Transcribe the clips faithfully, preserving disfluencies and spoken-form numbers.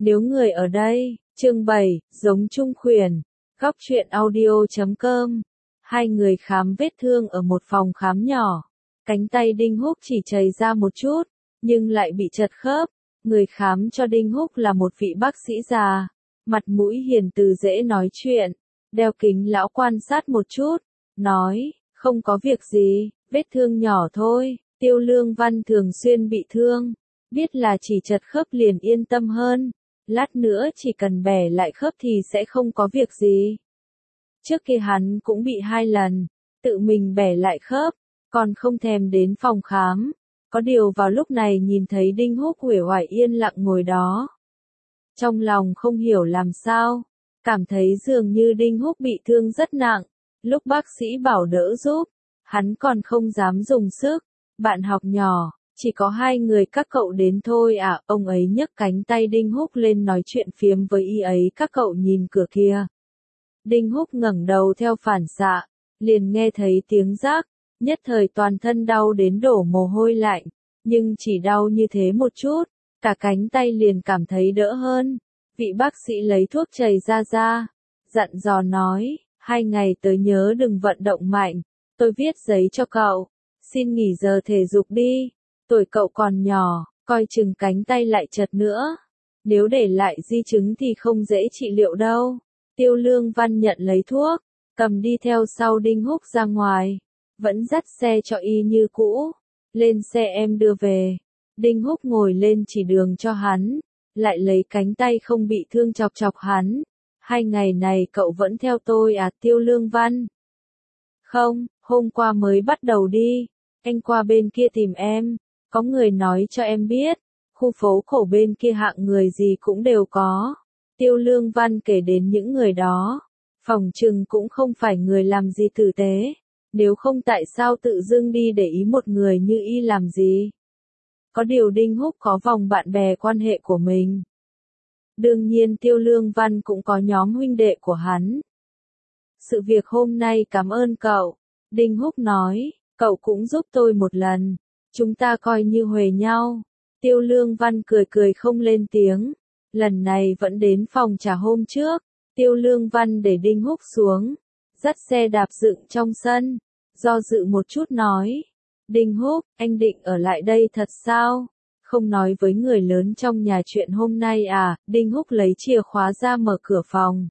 Nếu người ở đây, chương bảy, giống chung khuyển, góc truyện audio chấm com. Hai người khám vết thương ở một phòng khám nhỏ. Cánh tay Đinh Húc chỉ chảy ra một chút, nhưng lại bị chật khớp. Người khám cho Đinh Húc là một vị bác sĩ già, mặt mũi hiền từ dễ nói chuyện, đeo kính lão quan sát một chút, nói, không có việc gì, vết thương nhỏ thôi. Tiêu Lương Văn thường xuyên bị thương, biết là chỉ chật khớp liền yên tâm hơn, lát nữa chỉ cần bẻ lại khớp thì sẽ không có việc gì. Trước kia hắn cũng bị hai lần, tự mình bẻ lại khớp, còn không thèm đến phòng khám. Có điều vào lúc này nhìn thấy Đinh Húc uể oải yên lặng ngồi đó. Trong lòng không hiểu làm sao, cảm thấy dường như Đinh Húc bị thương rất nặng. Lúc bác sĩ bảo đỡ giúp, hắn còn không dám dùng sức. Bạn học nhỏ, chỉ có hai người các cậu đến thôi à, ông ấy nhấc cánh tay Đinh Húc lên nói chuyện phiếm với y ấy, các cậu nhìn cửa kia. Đinh Húc ngẩng đầu theo phản xạ, liền nghe thấy tiếng rác, nhất thời toàn thân đau đến đổ mồ hôi lạnh, nhưng chỉ đau như thế một chút, cả cánh tay liền cảm thấy đỡ hơn. Vị bác sĩ lấy thuốc chảy ra ra, dặn dò nói, hai ngày tới nhớ đừng vận động mạnh, tôi viết giấy cho cậu. Xin nghỉ giờ thể dục đi, tuổi cậu còn nhỏ, coi chừng cánh tay lại chật nữa. Nếu để lại di chứng thì không dễ trị liệu đâu. Tiêu Lương Văn nhận lấy thuốc, cầm đi theo sau Đinh Húc ra ngoài, vẫn dắt xe cho y như cũ. Lên xe em đưa về. Đinh Húc ngồi lên chỉ đường cho hắn, lại lấy cánh tay không bị thương chọc chọc hắn. Hai ngày này cậu vẫn theo tôi à, Tiêu Lương Văn? Không, hôm qua mới bắt đầu đi. Anh qua bên kia tìm em, có người nói cho em biết, khu phố cổ bên kia hạng người gì cũng đều có. Tiêu Lương Văn kể đến những người đó, phòng trừng cũng không phải người làm gì tử tế, nếu không tại sao tự dưng đi để ý một người như y làm gì. Có điều Đinh Húc có vòng bạn bè quan hệ của mình. Đương nhiên Tiêu Lương Văn cũng có nhóm huynh đệ của hắn. Sự việc hôm nay cảm ơn cậu, Đinh Húc nói. Cậu cũng giúp tôi một lần, chúng ta coi như huề nhau. Tiêu Lương Văn cười cười không lên tiếng, lần này vẫn đến phòng trà hôm trước. Tiêu Lương Văn để Đinh Húc xuống, dắt xe đạp dựng trong sân, do dự một chút nói. Đinh Húc, anh định ở lại đây thật sao? Không nói với người lớn trong nhà chuyện hôm nay à? Đinh Húc lấy chìa khóa ra mở cửa phòng.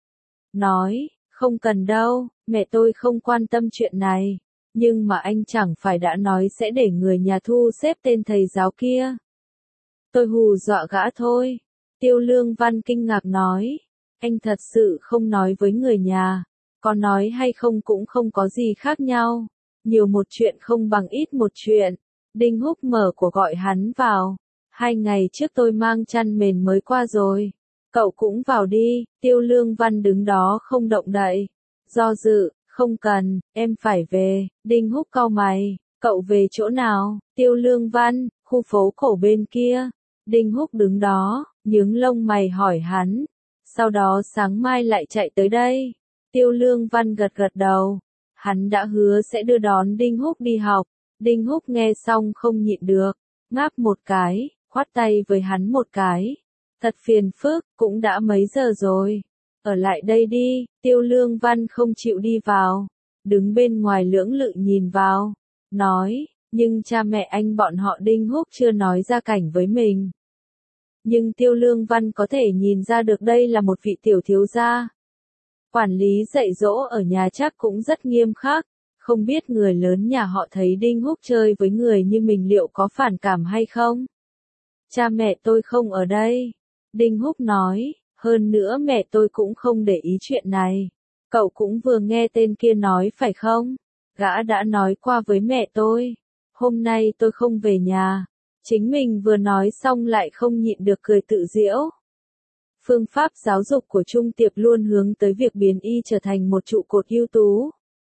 Nói, không cần đâu, mẹ tôi không quan tâm chuyện này. Nhưng mà anh chẳng phải đã nói sẽ để người nhà thu xếp tên thầy giáo kia. Tôi hù dọa gã thôi. Tiêu Lương Văn kinh ngạc nói. Anh thật sự không nói với người nhà. Có nói hay không cũng không có gì khác nhau. Nhiều một chuyện không bằng ít một chuyện. Đinh Húc mở của gọi hắn vào. Hai ngày trước tôi mang chăn mền mới qua rồi. Cậu cũng vào đi. Tiêu Lương Văn đứng đó không động đậy. Do dự. Không cần, em phải về. Đinh Húc cau mày, cậu về chỗ nào? Tiêu Lương Văn, khu phố cổ bên kia. Đinh Húc đứng đó, nhướng lông mày hỏi hắn. Sau đó sáng mai lại chạy tới đây. Tiêu Lương Văn gật gật đầu. Hắn đã hứa sẽ đưa đón Đinh Húc đi học. Đinh Húc nghe xong không nhịn được, ngáp một cái, khoát tay với hắn một cái. Thật phiền phức, cũng đã mấy giờ rồi. Ở lại đây đi. Tiêu Lương Văn không chịu đi vào, đứng bên ngoài lưỡng lự nhìn vào, nói, nhưng cha mẹ anh bọn họ Đinh Húc chưa nói ra cảnh với mình. Nhưng Tiêu Lương Văn có thể nhìn ra được đây là một vị tiểu thiếu gia. Quản lý dạy dỗ ở nhà chắc cũng rất nghiêm khắc, không biết người lớn nhà họ thấy Đinh Húc chơi với người như mình liệu có phản cảm hay không? Cha mẹ tôi không ở đây. Đinh Húc nói. Hơn nữa mẹ tôi cũng không để ý chuyện này. Cậu cũng vừa nghe tên kia nói phải không? Gã đã nói qua với mẹ tôi. Hôm nay tôi không về nhà. Chính mình vừa nói xong lại không nhịn được cười tự giễu. Phương pháp giáo dục của Trung Tiệp luôn hướng tới việc biến y trở thành một trụ cột ưu tú.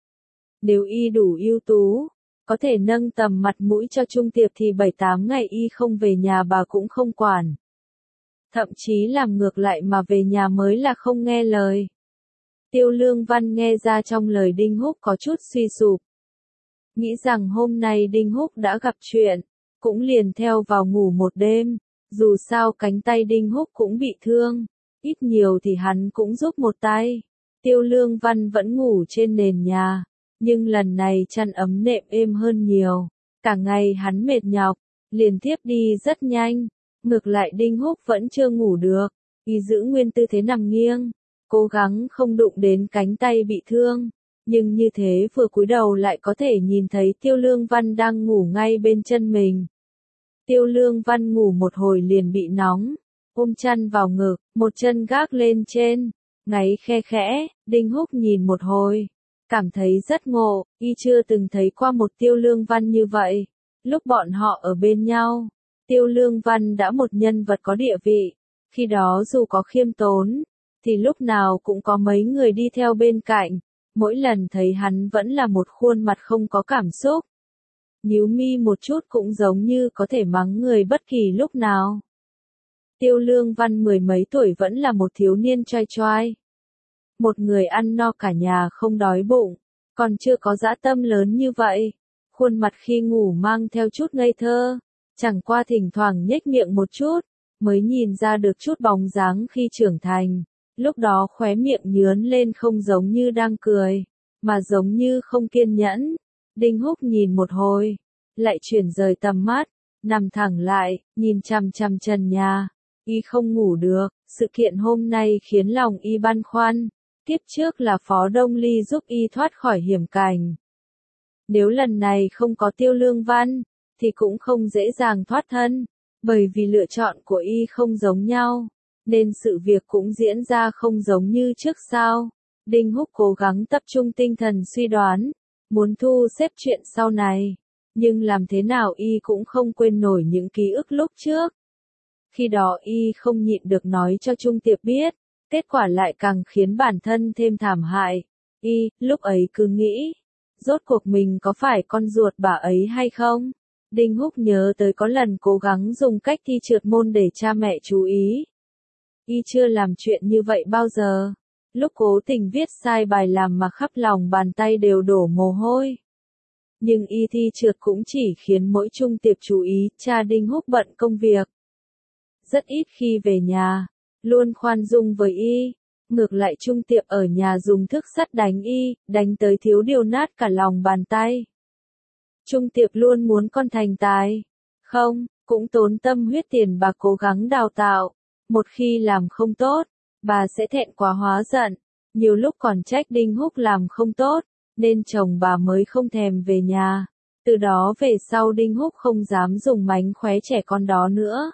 Nếu y đủ ưu tú, có thể nâng tầm mặt mũi cho Trung Tiệp thì bảy tám ngày y không về nhà bà cũng không quản. Thậm chí làm ngược lại mà về nhà mới là không nghe lời. Tiêu Lương Văn nghe ra trong lời Đinh Húc có chút suy sụp. Nghĩ rằng hôm nay Đinh Húc đã gặp chuyện, cũng liền theo vào ngủ một đêm. Dù sao cánh tay Đinh Húc cũng bị thương, ít nhiều thì hắn cũng giúp một tay. Tiêu Lương Văn vẫn ngủ trên nền nhà, nhưng lần này chăn ấm nệm êm hơn nhiều. Cả ngày hắn mệt nhọc, liền thiếp đi rất nhanh. Ngược lại Đinh Húc vẫn chưa ngủ được, y giữ nguyên tư thế nằm nghiêng, cố gắng không đụng đến cánh tay bị thương. Nhưng như thế vừa cúi đầu lại có thể nhìn thấy Tiêu Lương Văn đang ngủ ngay bên chân mình. Tiêu Lương Văn ngủ một hồi liền bị nóng, ôm chăn vào ngực, một chân gác lên trên, ngáy khe khẽ. Đinh Húc nhìn một hồi, cảm thấy rất ngộ, y chưa từng thấy qua một Tiêu Lương Văn như vậy. Lúc bọn họ ở bên nhau, Tiêu Lương Văn đã một nhân vật có địa vị, khi đó dù có khiêm tốn, thì lúc nào cũng có mấy người đi theo bên cạnh, mỗi lần thấy hắn vẫn là một khuôn mặt không có cảm xúc. Nhíu mi một chút cũng giống như có thể mắng người bất kỳ lúc nào. Tiêu Lương Văn mười mấy tuổi vẫn là một thiếu niên choi choai. Một người ăn no cả nhà không đói bụng, còn chưa có dã tâm lớn như vậy. Khuôn mặt khi ngủ mang theo chút ngây thơ, chẳng qua thỉnh thoảng nhếch miệng một chút, mới nhìn ra được chút bóng dáng khi trưởng thành. Lúc đó khóe miệng nhướn lên không giống như đang cười, mà giống như không kiên nhẫn. Đinh Húc nhìn một hồi, lại chuyển rời tầm mắt, nằm thẳng lại, nhìn chằm chằm trần nhà. Y không ngủ được, sự kiện hôm nay khiến lòng y băn khoăn. Kiếp trước là Phó Đông Ly giúp y thoát khỏi hiểm cảnh. Nếu lần này không có Tiêu Lương Văn, thì cũng không dễ dàng thoát thân, bởi vì lựa chọn của y không giống nhau, nên sự việc cũng diễn ra không giống như trước sao. Đinh Húc cố gắng tập trung tinh thần suy đoán, muốn thu xếp chuyện sau này, nhưng làm thế nào y cũng không quên nổi những ký ức lúc trước. Khi đó y không nhịn được nói cho Trung Tiệp biết, kết quả lại càng khiến bản thân thêm thảm hại. Y, lúc ấy cứ nghĩ, rốt cuộc mình có phải con ruột bà ấy hay không? Đinh Húc nhớ tới có lần cố gắng dùng cách thi trượt môn để cha mẹ chú ý. Y chưa làm chuyện như vậy bao giờ. Lúc cố tình viết sai bài làm mà khắp lòng bàn tay đều đổ mồ hôi. Nhưng y thi trượt cũng chỉ khiến mỗi Trung Tiệp chú ý, cha Đinh Húc bận công việc. Rất ít khi về nhà, luôn khoan dung với y. Ngược lại Trung Tiệp ở nhà dùng thước sắt đánh y, đánh tới thiếu điều nát cả lòng bàn tay. Trung Tiệp luôn muốn con thành tài. Không, cũng tốn tâm huyết tiền bà cố gắng đào tạo. Một khi làm không tốt, bà sẽ thẹn quá hóa giận. Nhiều lúc còn trách Đinh Húc làm không tốt, nên chồng bà mới không thèm về nhà. Từ đó về sau Đinh Húc không dám dùng mánh khóe trẻ con đó nữa.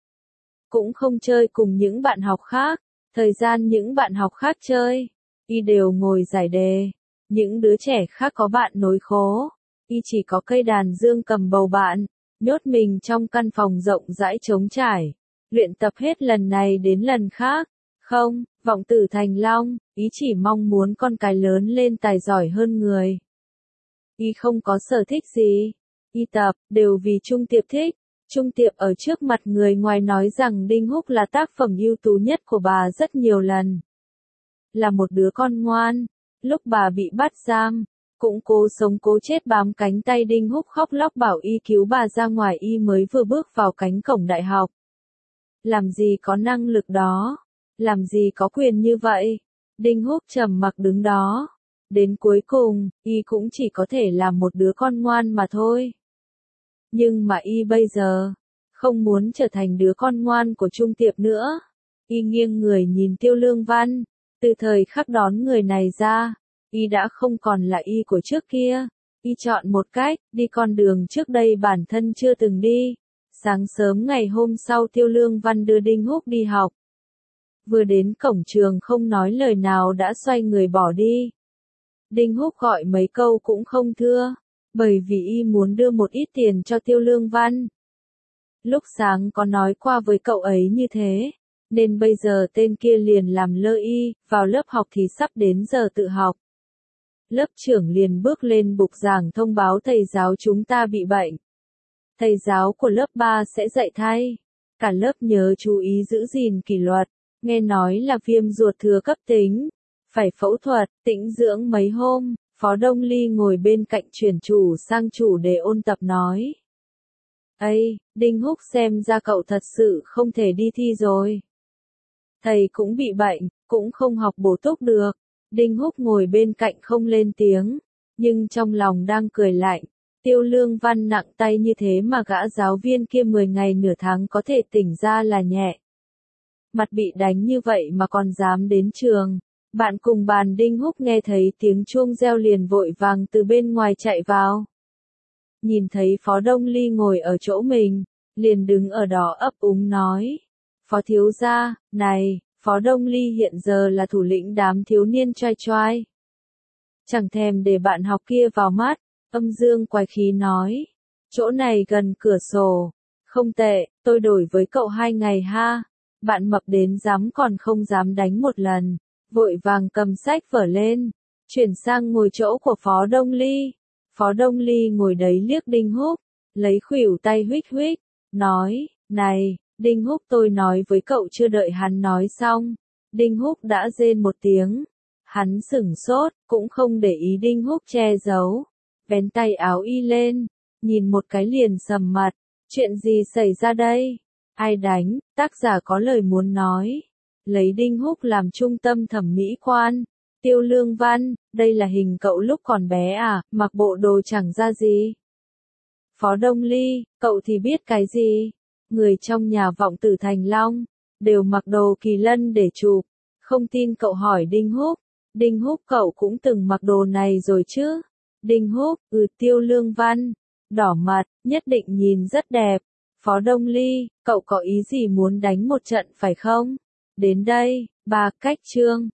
Cũng không chơi cùng những bạn học khác. Thời gian những bạn học khác chơi, y đều ngồi giải đề. Những đứa trẻ khác có bạn nối khố, y chỉ có cây đàn dương cầm bầu bạn, nhốt mình trong căn phòng rộng rãi trống trải, luyện tập hết lần này đến lần khác. Không, vọng tử thành long, ý chỉ mong muốn con cái lớn lên tài giỏi hơn người. Y không có sở thích gì, y tập, đều vì Trung Tiệp thích. Trung Tiệp ở trước mặt người ngoài nói rằng Đinh Húc là tác phẩm ưu tú nhất của bà rất nhiều lần. Là một đứa con ngoan, lúc bà bị bắt giam, cũng cố sống cố chết bám cánh tay Đinh Húc khóc lóc bảo y cứu bà ra ngoài, y mới vừa bước vào cánh cổng đại học. Làm gì có năng lực đó, làm gì có quyền như vậy. Đinh Húc trầm mặc đứng đó. Đến cuối cùng, y cũng chỉ có thể là một đứa con ngoan mà thôi. Nhưng mà y bây giờ, không muốn trở thành đứa con ngoan của Trung Tiệp nữa. Y nghiêng người nhìn Tiêu Lương Văn, từ thời khắc đón người này ra, y đã không còn là y của trước kia. Y chọn một cách, đi con đường trước đây bản thân chưa từng đi. Sáng sớm ngày hôm sau Tiêu Lương Văn đưa Đinh Húc đi học. Vừa đến cổng trường không nói lời nào đã xoay người bỏ đi. Đinh Húc gọi mấy câu cũng không thưa, bởi vì y muốn đưa một ít tiền cho Tiêu Lương Văn. Lúc sáng có nói qua với cậu ấy như thế, nên bây giờ tên kia liền làm lơ y, vào lớp học thì sắp đến giờ tự học. Lớp trưởng liền bước lên bục giảng thông báo thầy giáo chúng ta bị bệnh. Thầy giáo của lớp ba sẽ dạy thay. Cả lớp nhớ chú ý giữ gìn kỷ luật, nghe nói là viêm ruột thừa cấp tính, phải phẫu thuật, tĩnh dưỡng mấy hôm. Phó Đông Ly ngồi bên cạnh chuyển chủ sang chủ đề ôn tập nói. Ây, Đinh Húc xem ra cậu thật sự không thể đi thi rồi. Thầy cũng bị bệnh, cũng không học bổ túc được. Đinh Húc ngồi bên cạnh không lên tiếng, nhưng trong lòng đang cười lạnh. Tiêu Lương Văn nặng tay như thế mà gã giáo viên kia mười ngày nửa tháng có thể tỉnh ra là nhẹ. Mặt bị đánh như vậy mà còn dám đến trường. Bạn cùng bàn Đinh Húc nghe thấy tiếng chuông reo liền vội vàng từ bên ngoài chạy vào. Nhìn thấy Phó Đông Ly ngồi ở chỗ mình, liền đứng ở đó ấp úng nói. Phó thiếu gia, này, Phó Đông Ly hiện giờ là thủ lĩnh đám thiếu niên choai choai. Chẳng thèm để bạn học kia vào mắt, âm dương quái khí nói. Chỗ này gần cửa sổ. Không tệ, tôi đổi với cậu hai ngày ha. Bạn mập đến dám còn không dám đánh một lần. Vội vàng cầm sách vở lên, chuyển sang ngồi chỗ của Phó Đông Ly. Phó Đông Ly ngồi đấy liếc Đinh Húc, lấy khuỷu tay huých huých, nói, này, Đinh Húc tôi nói với cậu chưa đợi hắn nói xong. Đinh Húc đã rên một tiếng, hắn sửng sốt, cũng không để ý Đinh Húc che giấu, vén tay áo y lên, nhìn một cái liền sầm mặt, chuyện gì xảy ra đây? Ai đánh? Tác giả có lời muốn nói. Lấy Đinh Húc làm trung tâm thẩm mỹ quan. Tiêu Lương Văn, đây là hình cậu lúc còn bé à, mặc bộ đồ chẳng ra gì. Phó Đông Ly, cậu thì biết cái gì? Người trong nhà vọng tử Thành Long, đều mặc đồ kỳ lân để chụp. Không tin cậu hỏi Đinh Húc. Đinh Húc cậu cũng từng mặc đồ này rồi chứ? Đinh Húc, ừ Tiêu Lương Văn, đỏ mặt, nhất định nhìn rất đẹp. Phó Đông Ly, cậu có ý gì muốn đánh một trận phải không? Đến đây, ba cách chương.